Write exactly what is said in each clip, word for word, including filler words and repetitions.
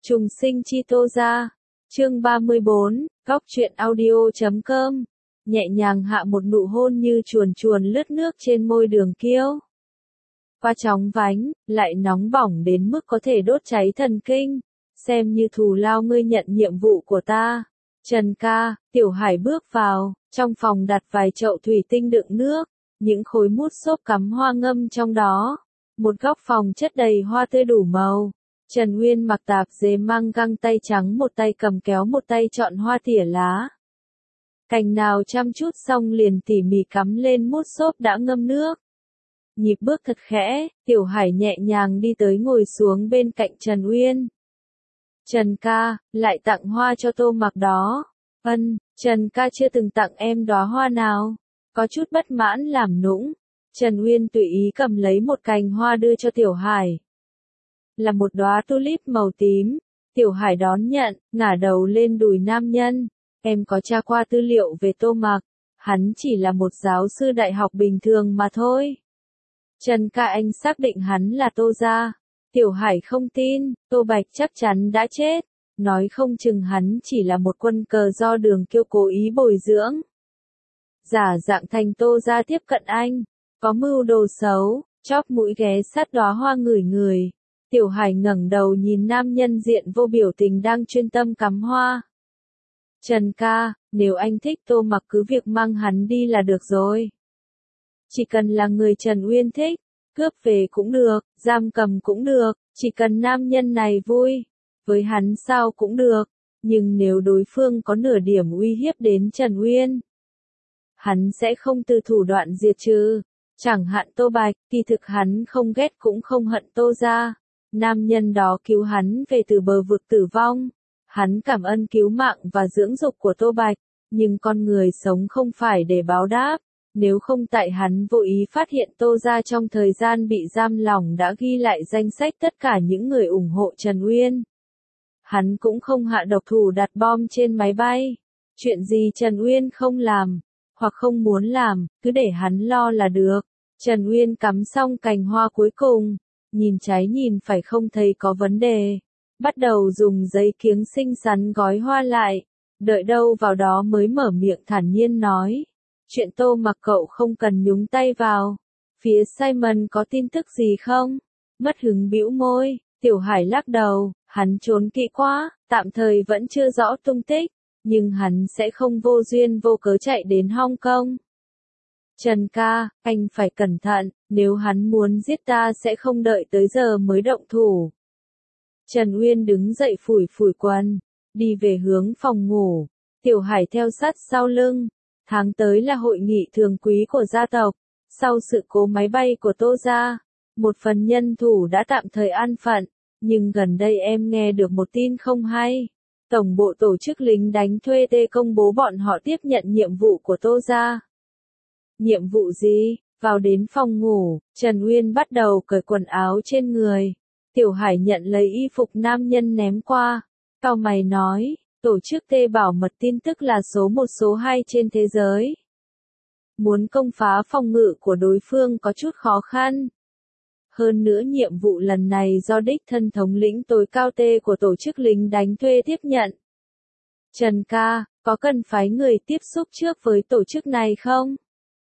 Trùng sinh chi Tô gia. Chương ba mươi bốn, góc truyện audio chấm com. Nhẹ nhàng hạ một nụ hôn như chuồn chuồn lướt nước trên môi Đường Kiêu. Qua chóng vánh, lại nóng bỏng đến mức có thể đốt cháy thần kinh. Xem như thù lao ngươi nhận nhiệm vụ của ta. Trần ca, Tiểu Hải bước vào, trong phòng đặt vài chậu thủy tinh đựng nước, những khối mút xốp cắm hoa ngâm trong đó. Một góc phòng chất đầy hoa tươi đủ màu. Trần Uyên mặc tạp dề mang găng tay trắng, một tay cầm kéo, một tay chọn hoa tỉa lá. Cành nào chăm chút xong liền tỉ mỉ cắm lên mút xốp đã ngâm nước. Nhịp bước thật khẽ, Tiểu Hải nhẹ nhàng đi tới ngồi xuống bên cạnh Trần Uyên. Trần ca, lại tặng hoa cho Tô Mặc đó. Ân, Trần ca chưa từng tặng em đóa hoa nào. Có chút bất mãn làm nũng. Trần Uyên tùy ý cầm lấy một cành hoa đưa cho Tiểu Hải. Là một đóa tulip màu tím. Tiểu Hải đón nhận, ngả đầu lên đùi nam nhân. Em có tra qua tư liệu về Tô Mặc. Hắn chỉ là một giáo sư đại học bình thường mà thôi. Trần ca, anh xác định hắn là Tô gia. Tiểu Hải không tin, Tô Bạch chắc chắn đã chết. Nói không chừng hắn chỉ là một quân cờ do Đường Kiêu cố ý bồi dưỡng. Giả dạng thành Tô gia tiếp cận anh. Có mưu đồ xấu, chóp mũi ghé sát đóa hoa ngửi người. Tiểu Hải ngẩng đầu nhìn nam nhân diện vô biểu tình đang chuyên tâm cắm hoa. Trần ca, nếu anh thích Tô Mặc cứ việc mang hắn đi là được rồi. Chỉ cần là người Trần Uyên thích, cướp về cũng được, giam cầm cũng được, chỉ cần nam nhân này vui, với hắn sao cũng được, nhưng nếu đối phương có nửa điểm uy hiếp đến Trần Uyên, hắn sẽ không từ thủ đoạn diệt trừ. Chẳng hạn Tô Bạch, kỳ thực hắn không ghét cũng không hận Tô gia. Nam nhân đó cứu hắn về từ bờ vực tử vong. Hắn cảm ơn cứu mạng và dưỡng dục của Tô Bạch, nhưng con người sống không phải để báo đáp. Nếu không tại hắn vô ý phát hiện Tô gia trong thời gian bị giam lỏng đã ghi lại danh sách tất cả những người ủng hộ Trần Uyên. Hắn cũng không hạ độc thủ đặt bom trên máy bay. Chuyện gì Trần Uyên không làm, hoặc không muốn làm, cứ để hắn lo là được. Trần Uyên cắm xong cành hoa cuối cùng, nhìn trái nhìn phải không thấy có vấn đề. Bắt đầu dùng giấy kiếng xinh xắn gói hoa lại, đợi đâu vào đó mới mở miệng thản nhiên nói. Chuyện Tô Mặc cậu không cần nhúng tay vào. Phía Simon có tin tức gì không? Mất hứng bĩu môi, Tiểu Hải lắc đầu, hắn trốn kỹ quá, tạm thời vẫn chưa rõ tung tích, nhưng hắn sẽ không vô duyên vô cớ chạy đến Hong Kong. Trần ca, anh phải cẩn thận, nếu hắn muốn giết ta sẽ không đợi tới giờ mới động thủ. Trần Uyên đứng dậy phủi phủi quần, đi về hướng phòng ngủ. Tiểu Hải theo sát sau lưng. Tháng tới là hội nghị thường quý của gia tộc. Sau sự cố máy bay của Tô gia, một phần nhân thủ đã tạm thời an phận, nhưng gần đây em nghe được một tin không hay. Tổng bộ tổ chức lính đánh thuê T công bố bọn họ tiếp nhận nhiệm vụ của Tô gia. Nhiệm vụ gì? Vào đến phòng ngủ, Trần Uyên bắt đầu cởi quần áo trên người. Tiểu Hải nhận lấy y phục nam nhân ném qua. Cau mày nói, tổ chức T bảo mật tin tức là số một số hai trên thế giới. Muốn công phá phòng ngự của đối phương có chút khó khăn. Hơn nữa nhiệm vụ lần này do đích thân thống lĩnh tối cao T của tổ chức lính đánh thuê tiếp nhận. Trần ca, có cần phái người tiếp xúc trước với tổ chức này không?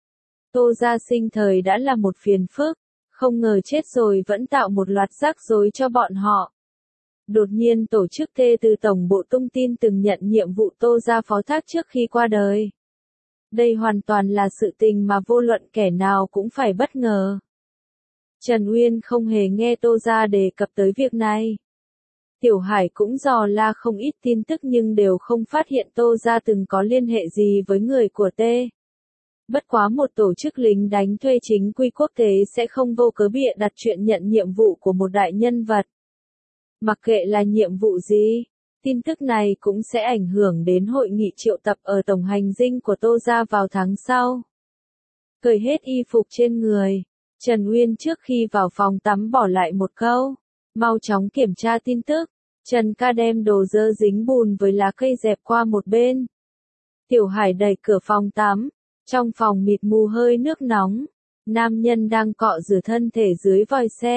Tô gia sinh thời đã là một phiền phức, không ngờ chết rồi vẫn tạo một loạt rắc rối cho bọn họ. Đột nhiên tổ chức T từ Tổng bộ tung tin từng nhận nhiệm vụ Tô gia phó thác trước khi qua đời. Đây hoàn toàn là sự tình mà vô luận kẻ nào cũng phải bất ngờ. Trần Uyên không hề nghe Tô gia đề cập tới việc này. Tiểu Hải cũng dò la không ít tin tức nhưng đều không phát hiện Tô gia từng có liên hệ gì với người của T. Bất quá một tổ chức lính đánh thuê chính quy quốc tế sẽ không vô cớ bịa đặt chuyện nhận nhiệm vụ của một đại nhân vật. Mặc kệ là nhiệm vụ gì, tin tức này cũng sẽ ảnh hưởng đến hội nghị triệu tập ở tổng hành dinh của Tô gia vào tháng sau. Cởi hết y phục trên người, Trần Uyên trước khi vào phòng tắm bỏ lại một câu, mau chóng kiểm tra tin tức. Trần ca đem đồ dơ dính bùn với lá cây dẹp qua một bên. Tiểu Hải đẩy cửa phòng tắm, trong phòng mịt mù hơi nước nóng, nam nhân đang cọ rửa thân thể dưới vòi sen.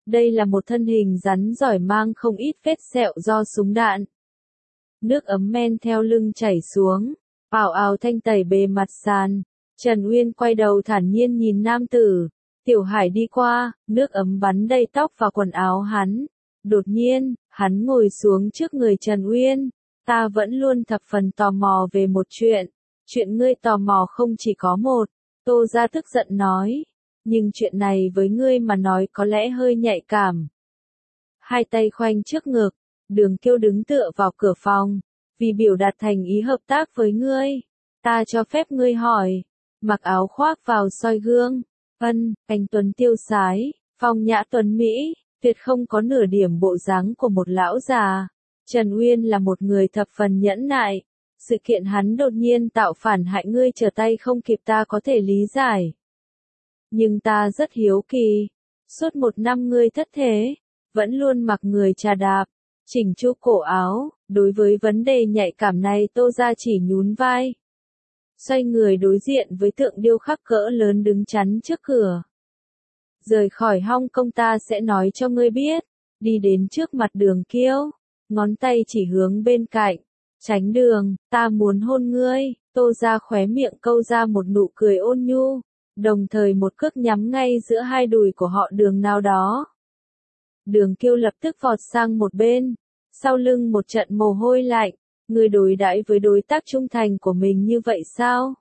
Đây là một thân hình rắn giỏi mang không ít vết sẹo do súng đạn. Nước ấm men theo lưng chảy xuống, ào ào thanh tẩy bề mặt sàn. Trần Uyên quay đầu thản nhiên nhìn nam tử. Tiểu Hải đi qua, nước ấm bắn đầy tóc và quần áo hắn. Đột nhiên, hắn ngồi xuống trước người Trần Uyên. Ta vẫn luôn thập phần tò mò về một chuyện. Chuyện ngươi tò mò không chỉ có một. Tô Gia tức giận nói. Nhưng chuyện này với ngươi mà nói có lẽ hơi nhạy cảm. Hai tay khoanh trước ngực, Đường Kiêu đứng tựa vào cửa phòng. Vì biểu đạt thành ý hợp tác với ngươi, ta cho phép ngươi hỏi. Mặc áo khoác vào soi gương. Ân, anh tuấn tiêu sái, phong nhã tuấn Mỹ, tuyệt không có nửa điểm bộ dáng của một lão già. Trần Uyên là một người thập phần nhẫn nại. Sự kiện hắn đột nhiên tạo phản hại ngươi trở tay không kịp ta có thể lý giải. Nhưng ta rất hiếu kỳ. Suốt một năm ngươi thất thế, vẫn luôn mặc người trà đạp, chỉnh chu cổ áo. Đối với vấn đề nhạy cảm này Tô Gia chỉ nhún vai. Xoay người đối diện với tượng điêu khắc cỡ lớn đứng chắn trước cửa. Rời khỏi Hong Kong ta sẽ nói cho ngươi biết. Đi đến trước mặt Đường Kiêu, ngón tay chỉ hướng bên cạnh. Tránh đường, ta muốn hôn ngươi. Tô Gia khóe miệng câu ra một nụ cười ôn nhu, đồng thời một cước nhắm ngay giữa hai đùi của họ đường nào đó. Đường Kiêu lập tức vọt sang một bên, sau lưng một trận mồ hôi lạnh. Ngươi đối đãi với đối tác trung thành của mình như vậy sao?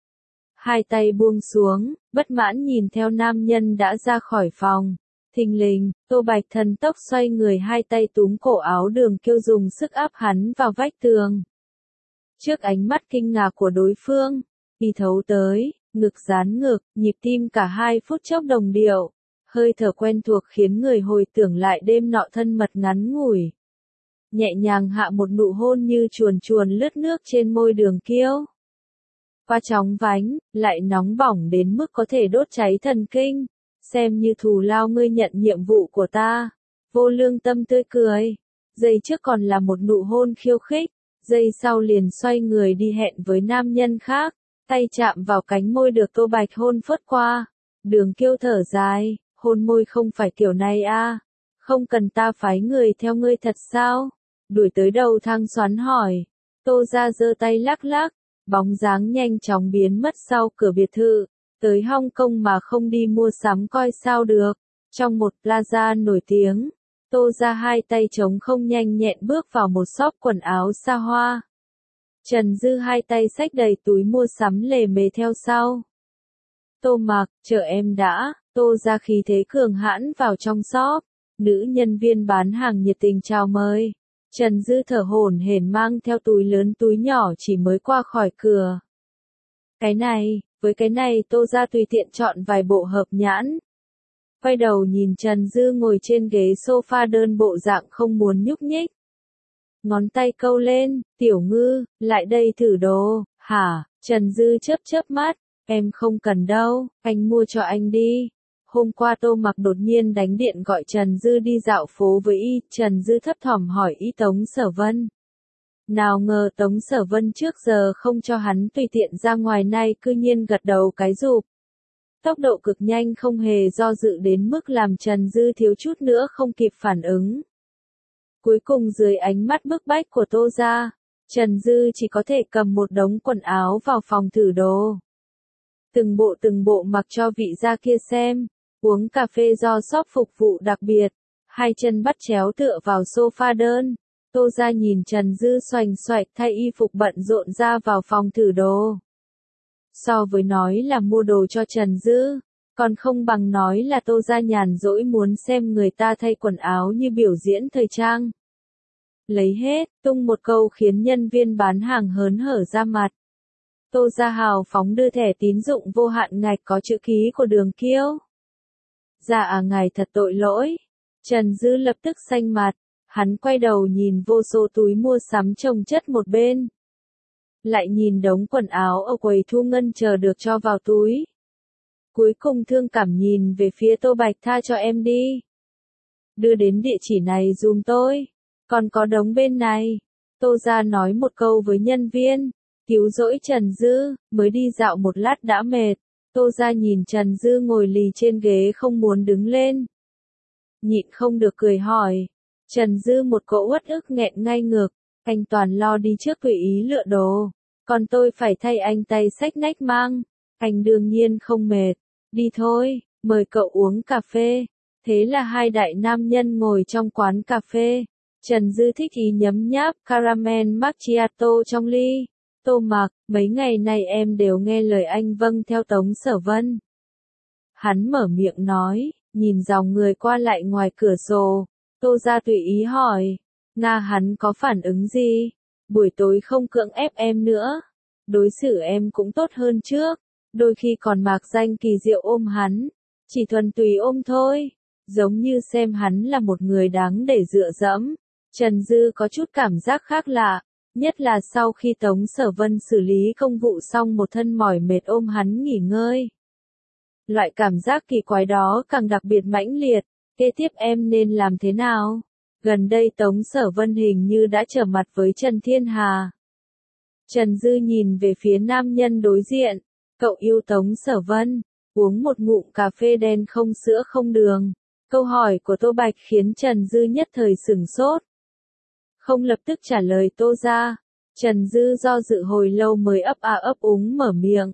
Hai tay buông xuống, bất mãn nhìn theo nam nhân đã ra khỏi phòng. Thình lình, Tô Bạch thần tốc xoay người hai tay túm cổ áo Đường Kiêu dùng sức áp hắn vào vách tường. Trước ánh mắt kinh ngạc của đối phương, y thấu tới, ngực dán ngực, nhịp tim cả hai phút chốc đồng điệu. Hơi thở quen thuộc khiến người hồi tưởng lại đêm nọ thân mật ngắn ngủi. Nhẹ nhàng hạ một nụ hôn như chuồn chuồn lướt nước trên môi Đường Kiêu. Qua chóng vánh, lại nóng bỏng đến mức có thể đốt cháy thần kinh. Xem như thù lao ngươi nhận nhiệm vụ của ta. Vô Lương Tâm tươi cười. Giây trước còn là một nụ hôn khiêu khích. Giây sau liền xoay người đi hẹn với nam nhân khác. Tay chạm vào cánh môi được Tô Bạch hôn phớt qua. Đường Kiêu thở dài. Hôn môi không phải kiểu này a. Không cần ta phái người theo ngươi thật sao? Đuổi tới đầu thang xoắn hỏi. Tô Gia giơ tay lắc lắc. Bóng dáng nhanh chóng biến mất sau cửa biệt thự. Tới Hong Kong mà không đi mua sắm coi sao được. Trong một plaza nổi tiếng, Tô Gia hai tay trống không nhanh nhẹn bước vào một shop quần áo xa hoa. Trần Dư hai tay xách đầy túi mua sắm lề mề theo sau. Tô Mặc, chờ em đã. Tô Gia khí thế cường hãn vào trong shop. Nữ nhân viên bán hàng nhiệt tình chào mời. Trần Dư thở hổn hển mang theo túi lớn túi nhỏ chỉ mới qua khỏi cửa. Cái này, với cái này Tô Gia tùy tiện chọn vài bộ hợp nhãn. Quay đầu nhìn Trần Dư ngồi trên ghế sofa đơn bộ dạng không muốn nhúc nhích. Ngón tay câu lên, Tiểu Ngư, lại đây thử đồ, hả? Trần Dư chớp chớp mắt, em không cần đâu, anh mua cho anh đi. Hôm qua Tô Mặc đột nhiên đánh điện gọi Trần Dư đi dạo phố với y, Trần Dư thấp thỏm hỏi y Tống Sở Vân. Nào ngờ Tống Sở Vân trước giờ không cho hắn tùy tiện ra ngoài nay cư nhiên gật đầu cái rụp. Tốc độ cực nhanh không hề do dự đến mức làm Trần Dư thiếu chút nữa không kịp phản ứng. Cuối cùng dưới ánh mắt bức bách của Tô Gia, Trần Dư chỉ có thể cầm một đống quần áo vào phòng thử đồ. Từng bộ từng bộ mặc cho vị gia kia xem. Uống cà phê do shop phục vụ đặc biệt, hai chân bắt chéo tựa vào sofa đơn. Tô Gia nhìn Trần Dư xoành xoạch thay y phục bận rộn ra vào phòng thử đồ. So với nói là mua đồ cho Trần Dư, còn không bằng nói là Tô Gia nhàn rỗi muốn xem người ta thay quần áo như biểu diễn thời trang. Lấy hết, tung một câu khiến nhân viên bán hàng hớn hở ra mặt. Tô Gia hào phóng đưa thẻ tín dụng vô hạn ngạch có chữ ký của Đường Kiêu. Dạ à ngài thật tội lỗi. Trần Dư lập tức xanh mặt, hắn quay đầu nhìn vô số túi mua sắm chồng chất một bên. Lại nhìn đống quần áo ở quầy thu ngân chờ được cho vào túi. Cuối cùng thương cảm nhìn về phía Tô Bạch, tha cho em đi. Đưa đến địa chỉ này dùm tôi. Còn có đống bên này. Tô Gia nói một câu với nhân viên, cứu rỗi Trần Dư, mới đi dạo một lát đã mệt. Tô Gia nhìn Trần Dư ngồi lì trên ghế không muốn đứng lên. nhịn không được cười hỏi. Trần Dư một cỗ uất ức nghẹn ngay ngực, anh toàn lo đi trước tùy ý lựa đồ, còn tôi phải thay anh tay xách nách mang, anh đương nhiên không mệt, đi thôi, mời cậu uống cà phê. Thế là hai đại nam nhân ngồi trong quán cà phê, Trần Dư thích ý nhấm nháp caramel macchiato trong ly. Tô Mạc, mấy ngày nay em đều nghe lời anh vâng theo Tống Sở Vân. Hắn mở miệng nói, nhìn dòng người qua lại ngoài cửa sổ, Tô ra tùy ý hỏi, Nga hắn có phản ứng gì? Buổi tối không cưỡng ép em nữa, đối xử em cũng tốt hơn trước, đôi khi còn mạc danh kỳ diệu ôm hắn, chỉ thuần tùy ôm thôi, giống như xem hắn là một người đáng để dựa dẫm. Trần Dư có chút cảm giác khác lạ, nhất là sau khi Tống Sở Vân xử lý công vụ xong một thân mỏi mệt ôm hắn nghỉ ngơi. Loại cảm giác kỳ quái đó càng đặc biệt mãnh liệt, kế tiếp em nên làm thế nào? Gần đây Tống Sở Vân hình như đã trở mặt với Trần Thiên Hà. Trần Dư nhìn về phía nam nhân đối diện, cậu yêu Tống Sở Vân, uống một ngụm cà phê đen không sữa không đường. Câu hỏi của Tô Bạch khiến Trần Dư nhất thời sửng sốt. Không lập tức trả lời Tô ra, Trần Dư do dự hồi lâu mới ấp a ấp úng mở miệng.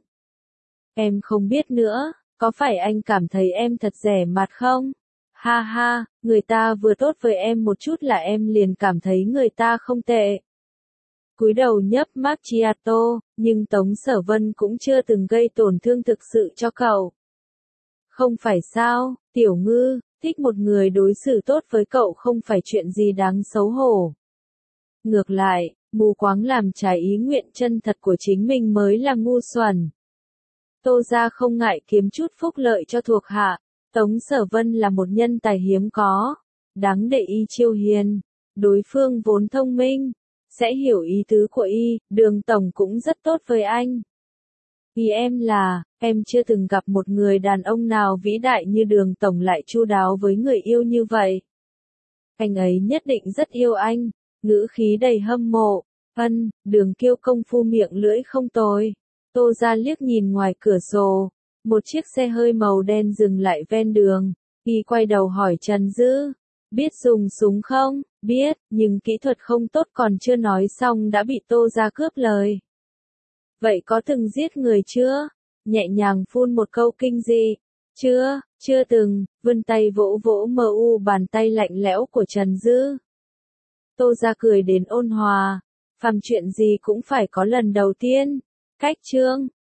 Em không biết nữa, có phải anh cảm thấy em thật rẻ mặt không? Ha ha, người ta vừa tốt với em một chút là em liền cảm thấy người ta không tệ. Cúi đầu nhấp macchiato, nhưng Tống Sở Vân cũng chưa từng gây tổn thương thực sự cho cậu. Không phải sao, Tiểu Ngư, thích một người đối xử tốt với cậu không phải chuyện gì đáng xấu hổ. Ngược lại, mù quáng làm trái ý nguyện chân thật của chính mình mới là ngu xuẩn. Tô ra không ngại kiếm chút phúc lợi cho thuộc hạ, Tống Sở Vân là một nhân tài hiếm có, đáng để y chiêu hiền, đối phương vốn thông minh, sẽ hiểu ý tứ của y, Đường Tổng cũng rất tốt với anh. Vì em là, em chưa từng gặp một người đàn ông nào vĩ đại như Đường Tổng lại chu đáo với người yêu như vậy. Anh ấy nhất định rất yêu anh, ngữ khí đầy hâm mộ, ân, Đường Kiêu công phu miệng lưỡi không tồi. Tô ra liếc nhìn ngoài cửa sổ, một chiếc xe hơi màu đen dừng lại ven đường, y quay đầu hỏi Trần Dư, biết dùng súng không? Biết, nhưng kỹ thuật không tốt còn chưa nói xong đã bị Tô ra cướp lời. Vậy có từng giết người chưa? Nhẹ nhàng phun một câu kinh dị. Chưa, chưa từng, vươn tay vỗ vỗ mờ u bàn tay lạnh lẽo của Trần Dư. Tô ra cười đến ôn hòa, phàm chuyện gì cũng phải có lần đầu tiên. Cách chương